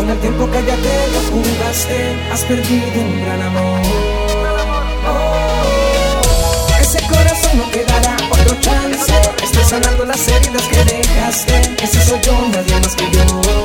con el tiempo cállate, lo jugaste, has perdido un gran amor. Ese corazón no quedará otro chance, estoy sanando las heridas que dejaste. Ese soy yo, nadie más que yo.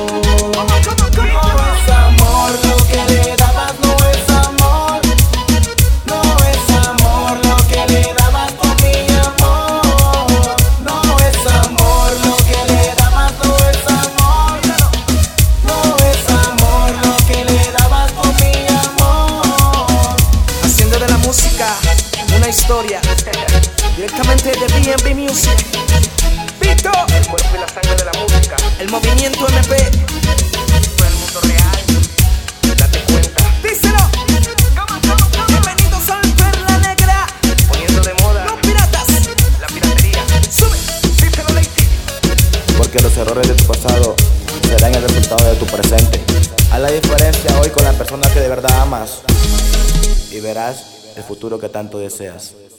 No es amor lo que le dabas, no es amor. No es amor lo que le dabas por mi amor. No es amor lo que le dabas, no es amor. No es amor lo que le dabas por mi amor. Haciendo de la música una historia, directamente de B&B Music. Vito, el cuerpo y la sangre de la música, el movimiento MP, todo el mundo real, date cuenta. Díselo. Bienvenidos al Perla Negra, poniendo de moda los piratas, la piratería. Sube, díselo, Lacey. Porque los errores de tu pasado serán el resultado de tu presente. Haz la diferencia hoy con la persona que de verdad amas y verás el futuro que tanto deseas.